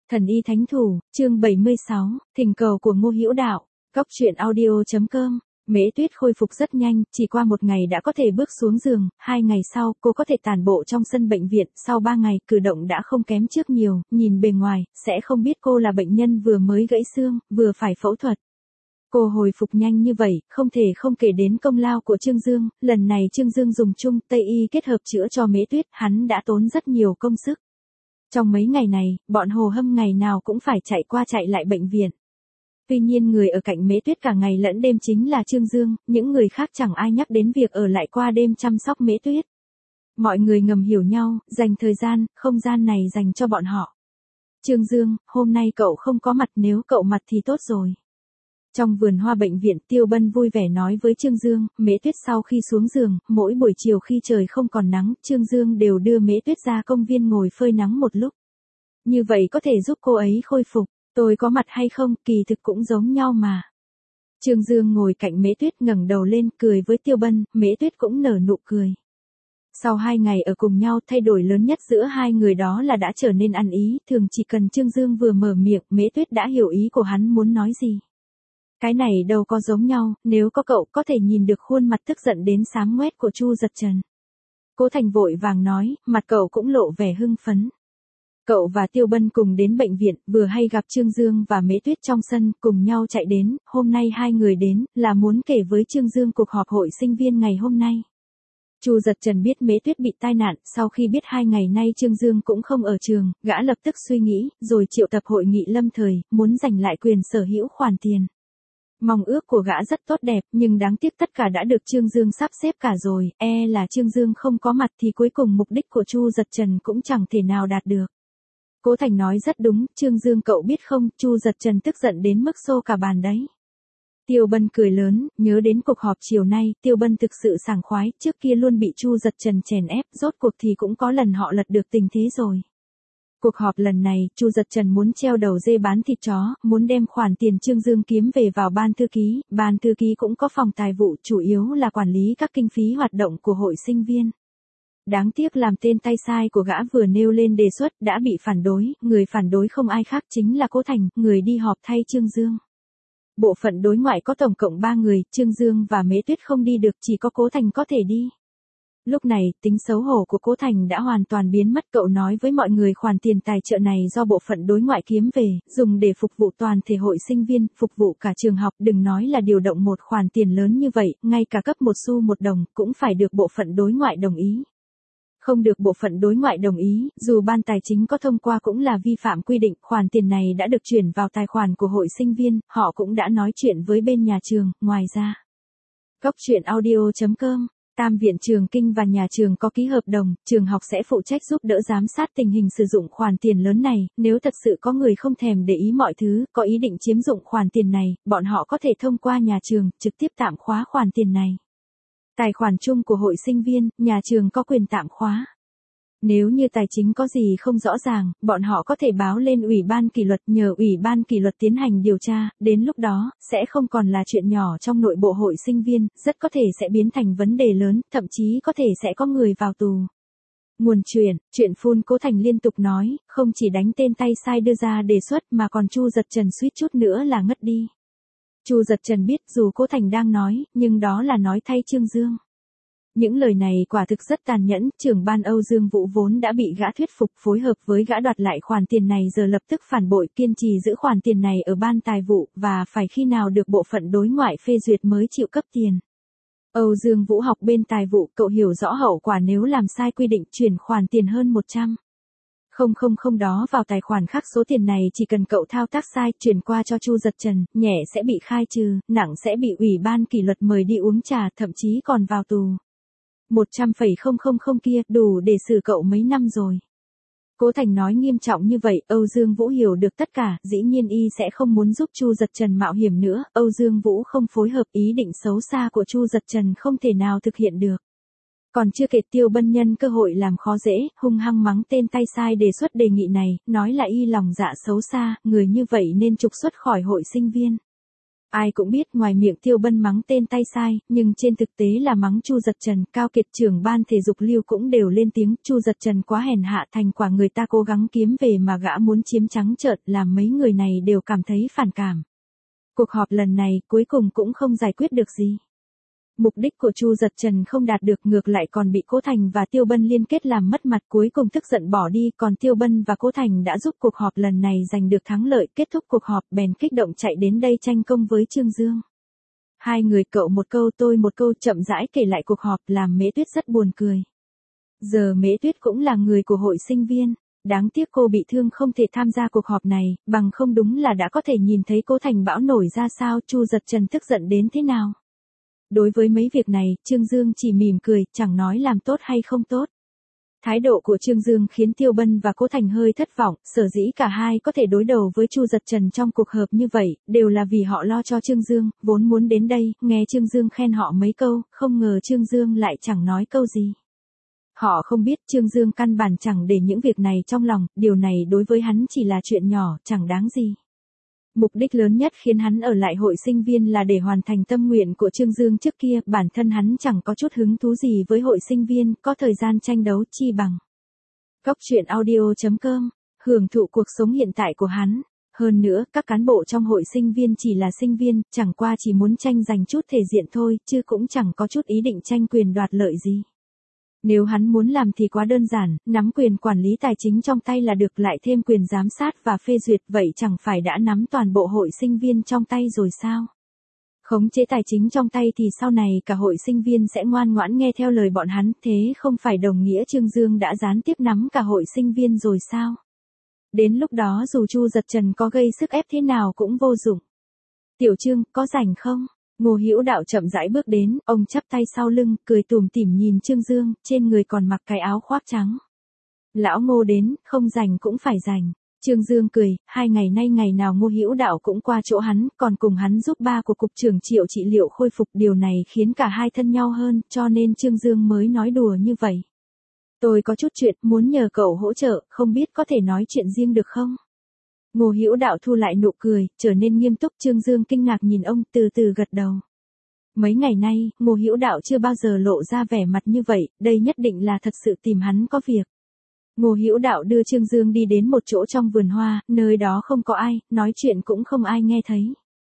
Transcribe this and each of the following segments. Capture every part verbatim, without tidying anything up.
Thần y thánh thủ, chương bảy mươi sáu, thỉnh cầu của Ngô Hữu Đạo, góc truyện audio chấm com. Mễ Tuyết khôi phục rất nhanh, chỉ qua một ngày đã có thể bước xuống giường, hai ngày sau, cô có thể tản bộ trong sân bệnh viện, sau ba ngày, cử động đã không kém trước nhiều, nhìn bề ngoài, sẽ không biết cô là bệnh nhân vừa mới gãy xương, vừa phải phẫu thuật. Cô hồi phục nhanh như vậy, không thể không kể đến công lao của Trương Dương, lần này Trương Dương dùng Trung Tây y kết hợp chữa cho Mễ Tuyết, hắn đã tốn rất nhiều công sức. Trong mấy ngày này, bọn Hồ Hâm ngày nào cũng phải chạy qua chạy lại bệnh viện. Tuy nhiên người ở cạnh Mễ Tuyết cả ngày lẫn đêm chính là Trương Dương, những người khác chẳng ai nhắc đến việc ở lại qua đêm chăm sóc Mễ Tuyết. Mọi người ngầm hiểu nhau, dành thời gian, không gian này dành cho bọn họ. Trương Dương, hôm nay cậu không có mặt, nếu cậu mặt thì tốt rồi. Trong vườn hoa bệnh viện, Tiêu Bân vui vẻ nói với Trương Dương. Mễ Tuyết sau khi xuống giường, mỗi buổi chiều khi trời không còn nắng, Trương Dương đều đưa Mễ Tuyết ra công viên ngồi phơi nắng một lúc. Như vậy có thể giúp cô ấy khôi phục. Tôi có mặt hay không, kỳ thực cũng giống nhau mà. Trương Dương ngồi cạnh Mễ Tuyết ngẩng đầu lên cười với Tiêu Bân, Mễ Tuyết cũng nở nụ cười. Sau hai ngày ở cùng nhau, thay đổi lớn nhất giữa hai người đó là đã trở nên ăn ý, thường chỉ cần Trương Dương vừa mở miệng, Mễ Tuyết đã hiểu ý của hắn muốn nói gì. Cái này đâu có giống nhau, nếu có cậu có thể nhìn được khuôn mặt tức giận đến xám ngoét của Chu Giật Trần. Cố Thành vội vàng nói, mặt cậu cũng lộ vẻ hưng phấn. Cậu và Tiêu Bân cùng đến bệnh viện, vừa hay gặp Trương Dương và Mễ Tuyết trong sân, cùng nhau chạy đến, hôm nay hai người đến, là muốn kể với Trương Dương cuộc họp hội sinh viên ngày hôm nay. Chu Giật Trần biết Mễ Tuyết bị tai nạn, sau khi biết hai ngày nay Trương Dương cũng không ở trường, gã lập tức suy nghĩ, rồi triệu tập hội nghị lâm thời, muốn giành lại quyền sở hữu khoản tiền. Mong ước của gã rất tốt đẹp, nhưng đáng tiếc tất cả đã được Trương Dương sắp xếp cả rồi, e là Trương Dương không có mặt thì cuối cùng mục đích của Chu Giật Trần cũng chẳng thể nào đạt được. Cố Thành nói rất đúng, Trương Dương cậu biết không, Chu Giật Trần tức giận đến mức xô cả bàn đấy. Tiêu Bân cười lớn, nhớ đến cuộc họp chiều nay, Tiêu Bân thực sự sảng khoái, trước kia luôn bị Chu Giật Trần chèn ép, rốt cuộc thì cũng có lần họ lật được tình thế rồi. Cuộc họp lần này, Chu Giật Trần muốn treo đầu dê bán thịt chó, muốn đem khoản tiền Trương Dương kiếm về vào ban thư ký, ban thư ký cũng có phòng tài vụ, chủ yếu là quản lý các kinh phí hoạt động của hội sinh viên. Đáng tiếc làm tên tay sai của gã vừa nêu lên đề xuất đã bị phản đối, người phản đối không ai khác chính là Cố Thành, người đi họp thay Trương Dương. Bộ phận đối ngoại có tổng cộng ba người, Trương Dương và Mễ Tuyết không đi được, chỉ có Cố Thành có thể đi. Lúc này, tính xấu hổ của Cố Thành đã hoàn toàn biến mất, cậu nói với mọi người khoản tiền tài trợ này do bộ phận đối ngoại kiếm về, dùng để phục vụ toàn thể hội sinh viên, phục vụ cả trường học, đừng nói là điều động một khoản tiền lớn như vậy, ngay cả cấp một xu một đồng, cũng phải được bộ phận đối ngoại đồng ý. Không được bộ phận đối ngoại đồng ý, dù ban tài chính có thông qua cũng là vi phạm quy định, khoản tiền này đã được chuyển vào tài khoản của hội sinh viên, họ cũng đã nói chuyện với bên nhà trường, ngoài ra. Góc truyện audio chấm com. Tam viện Trường Kinh và nhà trường có ký hợp đồng, trường học sẽ phụ trách giúp đỡ giám sát tình hình sử dụng khoản tiền lớn này, nếu thật sự có người không thèm để ý mọi thứ, có ý định chiếm dụng khoản tiền này, bọn họ có thể thông qua nhà trường, trực tiếp tạm khóa khoản tiền này. Tài khoản chung của hội sinh viên, nhà trường có quyền tạm khóa. Nếu như tài chính có gì không rõ ràng, bọn họ có thể báo lên Ủy ban kỷ luật, nhờ Ủy ban kỷ luật tiến hành điều tra, đến lúc đó, sẽ không còn là chuyện nhỏ trong nội bộ hội sinh viên, rất có thể sẽ biến thành vấn đề lớn, thậm chí có thể sẽ có người vào tù. Nguồn chuyện, chuyện phun Cố Thành liên tục nói, không chỉ đánh tên tay sai đưa ra đề xuất mà còn Chu Giật Trần suýt chút nữa là ngất đi. Chu Giật Trần biết dù Cố Thành đang nói, nhưng đó là nói thay Trương Dương. Những lời này quả thực rất tàn nhẫn, trưởng ban Âu Dương Vũ vốn đã bị gã thuyết phục, phối hợp với gã đoạt lại khoản tiền này giờ lập tức phản bội, kiên trì giữ khoản tiền này ở ban tài vụ, và phải khi nào được bộ phận đối ngoại phê duyệt mới chịu cấp tiền. Âu Dương Vũ học bên tài vụ, cậu hiểu rõ hậu quả nếu làm sai quy định chuyển khoản tiền hơn một trăm. Không không không đó vào tài khoản khác, số tiền này chỉ cần cậu thao tác sai, chuyển qua cho Chu Giật Trần, nhẹ sẽ bị khai trừ, nặng sẽ bị Ủy ban kỷ luật mời đi uống trà, thậm chí còn vào tù. một trăm phẩy không không không kia, đủ để xử cậu mấy năm rồi. Cố Thành nói nghiêm trọng như vậy, Âu Dương Vũ hiểu được tất cả, dĩ nhiên y sẽ không muốn giúp Chu Giật Trần mạo hiểm nữa, Âu Dương Vũ không phối hợp, ý định xấu xa của Chu Giật Trần không thể nào thực hiện được. Còn chưa kể Tiêu Bân nhân cơ hội làm khó dễ, hung hăng mắng tên tay sai đề xuất đề nghị này, nói là y lòng dạ xấu xa, người như vậy nên trục xuất khỏi hội sinh viên. Ai cũng biết ngoài miệng Tiêu Bân mắng tên tay sai, nhưng trên thực tế là mắng Chu Giật Trần, Cao Kiệt trưởng ban thể dục Lưu cũng đều lên tiếng, Chu Giật Trần quá hèn hạ, thành quả người ta cố gắng kiếm về mà gã muốn chiếm trắng trợn, làm mấy người này đều cảm thấy phản cảm. Cuộc họp lần này cuối cùng cũng không giải quyết được gì. Mục đích của Chu Giật Trần không đạt được, ngược lại còn bị Cố Thành và Tiêu Bân liên kết làm mất mặt, cuối cùng tức giận bỏ đi, còn Tiêu Bân và Cố Thành đã giúp cuộc họp lần này giành được thắng lợi, kết thúc cuộc họp bèn kích động chạy đến đây tranh công với Trương Dương. Hai người cậu một câu tôi một câu chậm rãi kể lại cuộc họp, làm Mễ Tuyết rất buồn cười. Giờ Mễ Tuyết cũng là người của hội sinh viên, đáng tiếc cô bị thương không thể tham gia cuộc họp này, bằng không đúng là đã có thể nhìn thấy Cố Thành bão nổi ra sao, Chu Giật Trần tức giận đến thế nào. Đối với mấy việc này, Trương Dương chỉ mỉm cười, chẳng nói làm tốt hay không tốt. Thái độ của Trương Dương khiến Tiêu Bân và Cố Thành hơi thất vọng, sở dĩ cả hai có thể đối đầu với Chu Giật Trần trong cuộc họp như vậy, đều là vì họ lo cho Trương Dương, vốn muốn đến đây, nghe Trương Dương khen họ mấy câu, không ngờ Trương Dương lại chẳng nói câu gì. Họ không biết Trương Dương căn bản chẳng để những việc này trong lòng, điều này đối với hắn chỉ là chuyện nhỏ, chẳng đáng gì. Mục đích lớn nhất khiến hắn ở lại hội sinh viên là để hoàn thành tâm nguyện của Trương Dương trước kia, bản thân hắn chẳng có chút hứng thú gì với hội sinh viên, có thời gian tranh đấu chi bằng. Góc truyện audio chấm com, hưởng thụ cuộc sống hiện tại của hắn. Hơn nữa, các cán bộ trong hội sinh viên chỉ là sinh viên, chẳng qua chỉ muốn tranh giành chút thể diện thôi, chứ cũng chẳng có chút ý định tranh quyền đoạt lợi gì. Nếu hắn muốn làm thì quá đơn giản, nắm quyền quản lý tài chính trong tay là được, lại thêm quyền giám sát và phê duyệt, vậy chẳng phải đã nắm toàn bộ hội sinh viên trong tay rồi sao? Khống chế tài chính trong tay thì sau này cả hội sinh viên sẽ ngoan ngoãn nghe theo lời bọn hắn, thế không phải đồng nghĩa Trương Dương đã gián tiếp nắm cả hội sinh viên rồi sao? Đến lúc đó dù Chu Giật Trần có gây sức ép thế nào cũng vô dụng. Tiểu Trương, có rảnh không? Ngô Hữu Đạo chậm rãi bước đến, ông chắp tay sau lưng, cười tủm tỉm nhìn Trương Dương, trên người còn mặc cái áo khoác trắng. Lão Ngô đến, không rảnh cũng phải rảnh. Trương Dương cười, hai ngày nay ngày nào Ngô Hữu Đạo cũng qua chỗ hắn, còn cùng hắn giúp ba của cục trưởng Triệu trị liệu khôi phục, điều này khiến cả hai thân nhau hơn, cho nên Trương Dương mới nói đùa như vậy. Tôi có chút chuyện, muốn nhờ cậu hỗ trợ, không biết có thể nói chuyện riêng được không? Ngô Hữu Đạo thu lại nụ cười, trở nên nghiêm túc. Trương Dương kinh ngạc nhìn ông, từ từ gật đầu. Mấy ngày nay, Ngô Hữu Đạo chưa bao giờ lộ ra vẻ mặt như vậy, đây nhất định là thật sự tìm hắn có việc. Ngô Hữu Đạo đưa Trương Dương đi đến một chỗ trong vườn hoa, nơi đó không có ai, nói chuyện cũng không ai nghe thấy.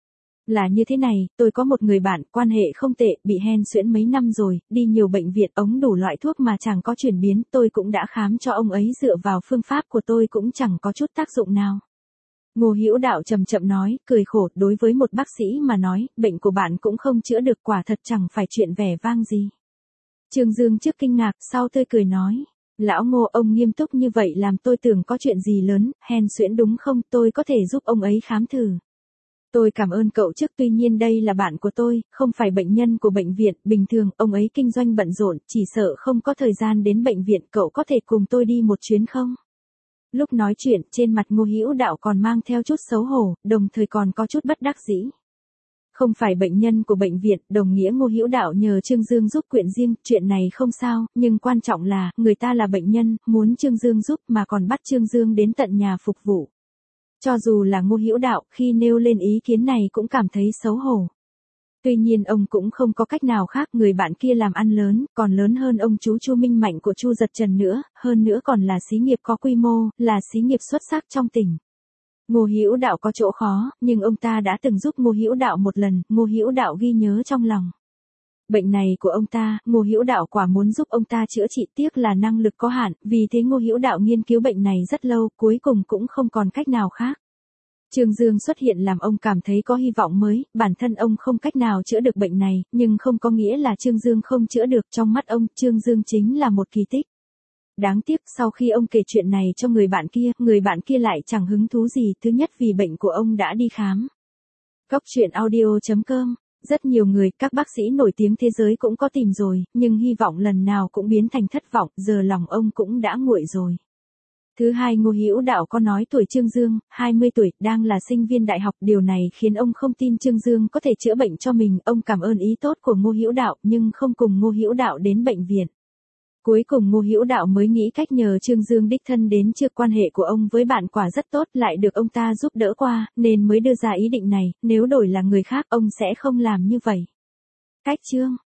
Là như thế này, tôi có một người bạn, quan hệ không tệ, bị hen suyễn mấy năm rồi, đi nhiều bệnh viện, ống đủ loại thuốc mà chẳng có chuyển biến, tôi cũng đã khám cho ông ấy, dựa vào phương pháp của tôi cũng chẳng có chút tác dụng nào. Ngô Hữu Đạo chậm chậm nói, cười khổ, đối với một bác sĩ mà nói, bệnh của bạn cũng không chữa được, quả thật chẳng phải chuyện vẻ vang gì. Trương Dương trước kinh ngạc, sau tươi cười nói, lão Ngô, ông nghiêm túc như vậy làm tôi tưởng có chuyện gì lớn, hen suyễn đúng không, tôi có thể giúp ông ấy khám thử. Tôi cảm ơn cậu trước, tuy nhiên đây là bạn của tôi, không phải bệnh nhân của bệnh viện, bình thường ông ấy kinh doanh bận rộn, chỉ sợ không có thời gian đến bệnh viện, cậu có thể cùng tôi đi một chuyến không? Lúc nói chuyện, trên mặt Ngô Hữu Đạo còn mang theo chút xấu hổ, đồng thời còn có chút bất đắc dĩ. Không phải bệnh nhân của bệnh viện, đồng nghĩa Ngô Hữu Đạo nhờ Trương Dương giúp chuyện riêng, chuyện này không sao, nhưng quan trọng là, người ta là bệnh nhân, muốn Trương Dương giúp mà còn bắt Trương Dương đến tận nhà phục vụ. Cho dù là Ngô Hữu Đạo, khi nêu lên ý kiến này cũng cảm thấy xấu hổ. Tuy nhiên ông cũng không có cách nào khác, người bạn kia làm ăn lớn, còn lớn hơn ông chú Chu Minh Mạnh của Chu Giật Trần nữa, hơn nữa còn là xí nghiệp có quy mô, là xí nghiệp xuất sắc trong tỉnh. Ngô Hữu Đạo có chỗ khó, nhưng ông ta đã từng giúp Ngô Hữu Đạo một lần, Ngô Hữu Đạo ghi nhớ trong lòng. Bệnh này của ông ta, Ngô Hữu Đạo quả muốn giúp ông ta chữa trị, tiếc là năng lực có hạn, vì thế Ngô Hữu Đạo nghiên cứu bệnh này rất lâu, cuối cùng cũng không còn cách nào khác. Trương Dương xuất hiện làm ông cảm thấy có hy vọng mới, bản thân ông không cách nào chữa được bệnh này, nhưng không có nghĩa là Trương Dương không chữa được, trong mắt ông, Trương Dương chính là một kỳ tích. Đáng tiếc, sau khi ông kể chuyện này cho người bạn kia, người bạn kia lại chẳng hứng thú gì, thứ nhất vì bệnh của ông đã đi khám. Góc truyện audio chấm com, rất nhiều người, các bác sĩ nổi tiếng thế giới cũng có tìm rồi, nhưng hy vọng lần nào cũng biến thành thất vọng, giờ lòng ông cũng đã nguội rồi. Thứ hai, Ngô Hữu Đạo có nói tuổi Trương Dương, hai mươi tuổi, đang là sinh viên đại học, điều này khiến ông không tin Trương Dương có thể chữa bệnh cho mình, ông cảm ơn ý tốt của Ngô Hữu Đạo, nhưng không cùng Ngô Hữu Đạo đến bệnh viện. Cuối cùng Ngô Hữu Đạo mới nghĩ cách nhờ Trương Dương đích thân đến trước, quan hệ của ông với bạn quả rất tốt, lại được ông ta giúp đỡ qua, nên mới đưa ra ý định này, nếu đổi là người khác ông sẽ không làm như vậy. Cách chương